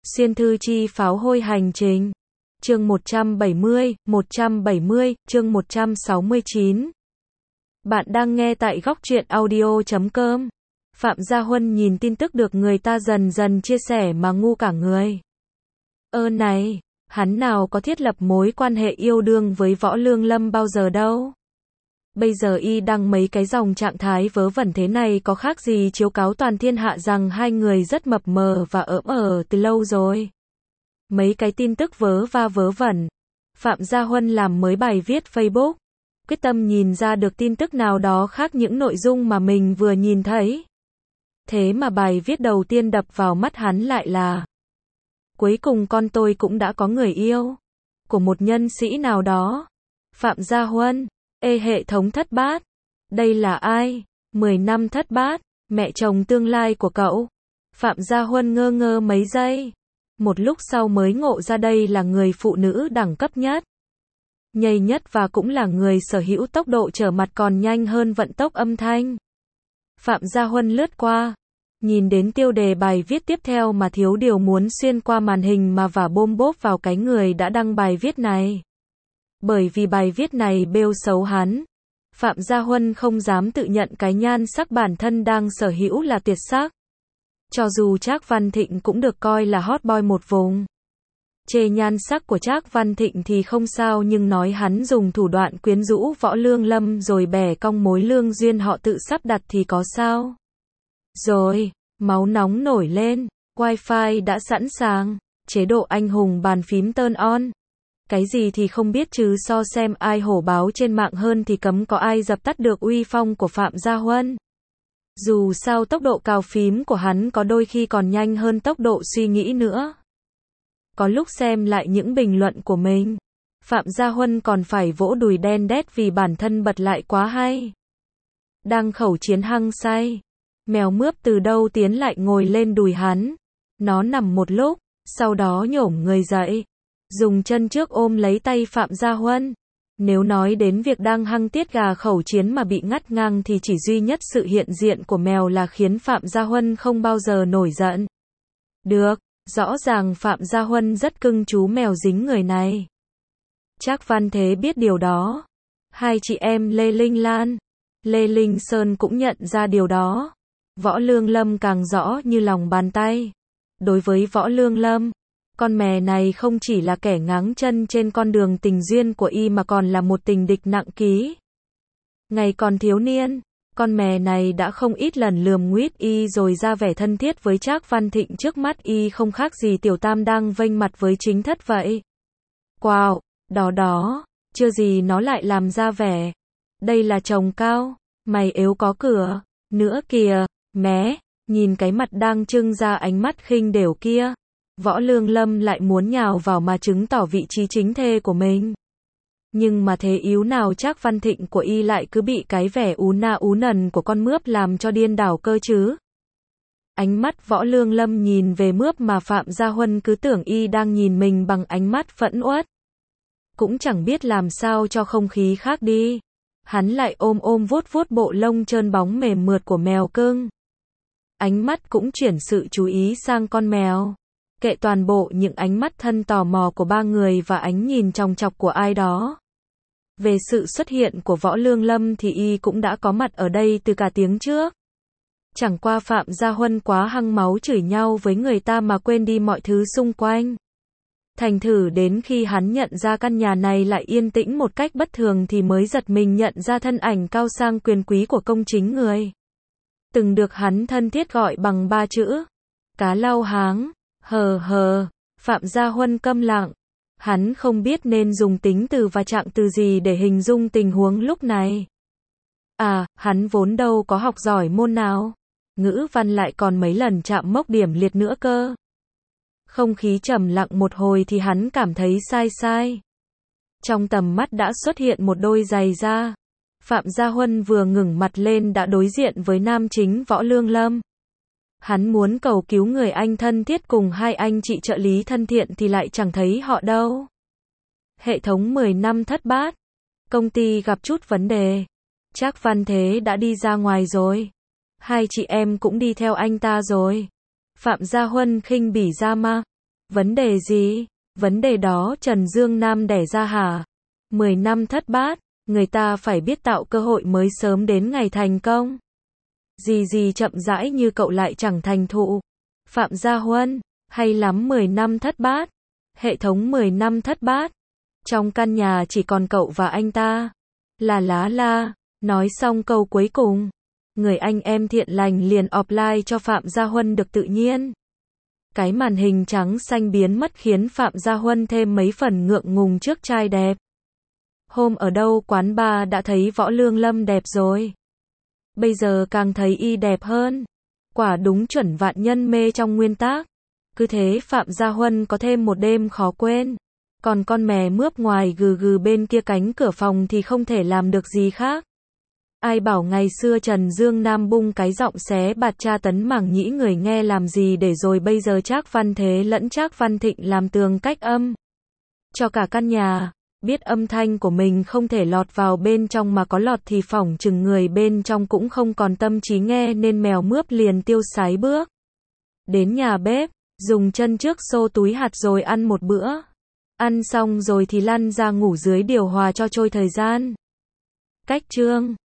Xuyên thư chi pháo hôi hành trình. Chương 170, chương 169. Bạn đang nghe tại góc truyện audio.com. Phạm Gia Huân nhìn tin tức được người ta dần dần chia sẻ mà ngu cả người. Này, hắn nào có thiết lập mối quan hệ yêu đương với Võ Lương Lâm bao giờ đâu. Bây giờ y đăng mấy cái dòng trạng thái vớ vẩn thế này có khác gì chiếu cáo toàn thiên hạ rằng hai người rất mập mờ và ỡm từ lâu rồi. Mấy cái tin tức vớ va vớ vẩn. Phạm Gia Huân làm mới bài viết Facebook, quyết tâm nhìn ra được tin tức nào đó khác những nội dung mà mình vừa nhìn thấy. Thế mà bài viết đầu tiên đập vào mắt hắn lại là: cuối cùng con tôi cũng đã có người yêu. Của một nhân sĩ nào đó. Phạm Gia Huân, hệ thống thất bát. Đây là ai? 10 năm thất bát, mẹ chồng tương lai của cậu. Phạm Gia Huân ngơ ngơ mấy giây. Một lúc sau mới ngộ ra đây là người phụ nữ đẳng cấp nhất, nhầy nhất và cũng là người sở hữu tốc độ trở mặt còn nhanh hơn vận tốc âm thanh. Phạm Gia Huân lướt qua, nhìn đến tiêu đề bài viết tiếp theo mà thiếu điều muốn xuyên qua màn hình mà vả bôm bốp vào cái người đã đăng bài viết này. Bởi vì bài viết này bêu xấu hắn, Phạm Gia Huân không dám tự nhận cái nhan sắc bản thân đang sở hữu là tuyệt sắc. Cho dù Trác Văn Thịnh cũng được coi là hot boy một vùng. Chê nhan sắc của Trác Văn Thịnh thì không sao, nhưng nói hắn dùng thủ đoạn quyến rũ Võ Lương Lâm rồi bẻ cong mối lương duyên họ tự sắp đặt thì có sao? Rồi, máu nóng nổi lên, wifi đã sẵn sàng, chế độ anh hùng bàn phím turn on. Cái gì thì không biết chứ so xem ai hổ báo trên mạng hơn thì cấm có ai dập tắt được uy phong của Phạm Gia Huân. Dù sao tốc độ cào phím của hắn có đôi khi còn nhanh hơn tốc độ suy nghĩ nữa. Có lúc xem lại những bình luận của mình, Phạm Gia Huân còn phải vỗ đùi đen đét vì bản thân bật lại quá hay. Đang khẩu chiến hăng say, mèo mướp từ đâu tiến lại ngồi lên đùi hắn. Nó nằm một lúc, sau đó nhổm người dậy, dùng chân trước ôm lấy tay Phạm Gia Huân. Nếu nói đến việc đang hăng tiết gà khẩu chiến mà bị ngắt ngang thì chỉ duy nhất sự hiện diện của mèo là khiến Phạm Gia Huân không bao giờ nổi giận được. Rõ ràng Phạm Gia Huân rất cưng chú mèo dính người này. Trác Văn Thế biết điều đó. Hai chị em Lê Linh Lan, Lê Linh Sơn cũng nhận ra điều đó. Võ Lương Lâm càng rõ như lòng bàn tay. Đối với Võ Lương Lâm, con mè này không chỉ là kẻ ngáng chân trên con đường tình duyên của y mà còn là một tình địch nặng ký. Ngày còn thiếu niên, con mè này đã không ít lần lườm nguýt y rồi ra vẻ thân thiết với Trác Văn Thịnh trước mắt y không khác gì tiểu tam đang vênh mặt với chính thất vậy. Wow, đó, chưa gì nó lại làm ra vẻ. Đây là chồng cao, mày yếu có cửa, nữa kìa, mé, nhìn cái mặt đang trưng ra ánh mắt khinh đểu kia. Võ Lương Lâm lại muốn nhào vào mà chứng tỏ vị trí chính thê của mình. Nhưng mà thế yếu nào Trác Văn Thịnh của y lại cứ bị cái vẻ ú na ú nần của con mướp làm cho điên đảo cơ chứ. Ánh mắt Võ Lương Lâm nhìn về mướp mà Phạm Gia Huân cứ tưởng y đang nhìn mình bằng ánh mắt phẫn uất. Cũng chẳng biết làm sao cho không khí khác đi. Hắn lại ôm vuốt vuốt bộ lông trơn bóng mềm mượt của mèo cưng. Ánh mắt cũng chuyển sự chú ý sang con mèo. Kệ toàn bộ những ánh mắt thân tò mò của ba người và ánh nhìn chòng chọc của ai đó. Về sự xuất hiện của Võ Lương Lâm thì y cũng đã có mặt ở đây từ cả tiếng trước. Chẳng qua Phạm Gia Huân quá hăng máu chửi nhau với người ta mà quên đi mọi thứ xung quanh. Thành thử đến khi hắn nhận ra căn nhà này lại yên tĩnh một cách bất thường thì mới giật mình nhận ra thân ảnh cao sang quyền quý của công chính người. Từng được hắn thân thiết gọi bằng 3 chữ: cá lau háng. Phạm Gia Huân câm lặng. Hắn không biết nên dùng tính từ và trạng từ gì để hình dung tình huống lúc này. Hắn vốn đâu có học giỏi môn nào. Ngữ văn lại còn mấy lần chạm mốc điểm liệt nữa cơ. Không khí trầm lặng một hồi thì hắn cảm thấy sai. Trong tầm mắt đã xuất hiện một đôi giày da. Phạm Gia Huân vừa ngẩng mặt lên đã đối diện với nam chính Võ Lương Lâm. Hắn muốn cầu cứu người anh thân thiết cùng hai anh chị trợ lý thân thiện thì lại chẳng thấy họ đâu. Hệ thống 10 năm thất bát. Công ty gặp chút vấn đề. Trác Văn Thế đã đi ra ngoài rồi. Hai chị em cũng đi theo anh ta rồi. Phạm Gia Huân khinh bỉ ra mà. Vấn đề gì? Vấn đề đó Trần Dương Nam đẻ ra hả? 10 năm thất bát, người ta phải biết tạo cơ hội mới sớm đến ngày thành công. Gì chậm rãi như cậu lại chẳng thành thụ. Phạm Gia Huân, hay lắm 10 năm thất bát. Hệ thống 10 năm thất bát. Trong căn nhà chỉ còn cậu và anh ta. La. Nói xong câu cuối cùng, người anh em thiện lành liền offline cho Phạm Gia Huân được tự nhiên. Cái màn hình trắng xanh biến mất khiến Phạm Gia Huân thêm mấy phần ngượng ngùng trước trai đẹp. Hôm ở đâu quán bar đã thấy Võ Lương Lâm đẹp rồi. Bây giờ càng thấy y đẹp hơn. Quả đúng chuẩn vạn nhân mê trong nguyên tác. Cứ thế Phạm Gia Huân có thêm một đêm khó quên. Còn con mè mướp ngoài gừ bên kia cánh cửa phòng thì không thể làm được gì khác. Ai bảo ngày xưa Trần Dương Nam bung cái giọng xé bạt tra tấn Mảng Nhĩ người nghe làm gì để rồi bây giờ Trác Văn Thế lẫn Trác Văn Thịnh làm tường cách âm cho cả căn nhà. Biết âm thanh của mình không thể lọt vào bên trong mà có lọt thì phỏng chừng người bên trong cũng không còn tâm trí nghe nên mèo mướp liền tiêu sái bước đến nhà bếp, dùng chân trước xô túi hạt rồi ăn một bữa. Ăn xong rồi thì lăn ra ngủ dưới điều hòa cho trôi thời gian. Cách chương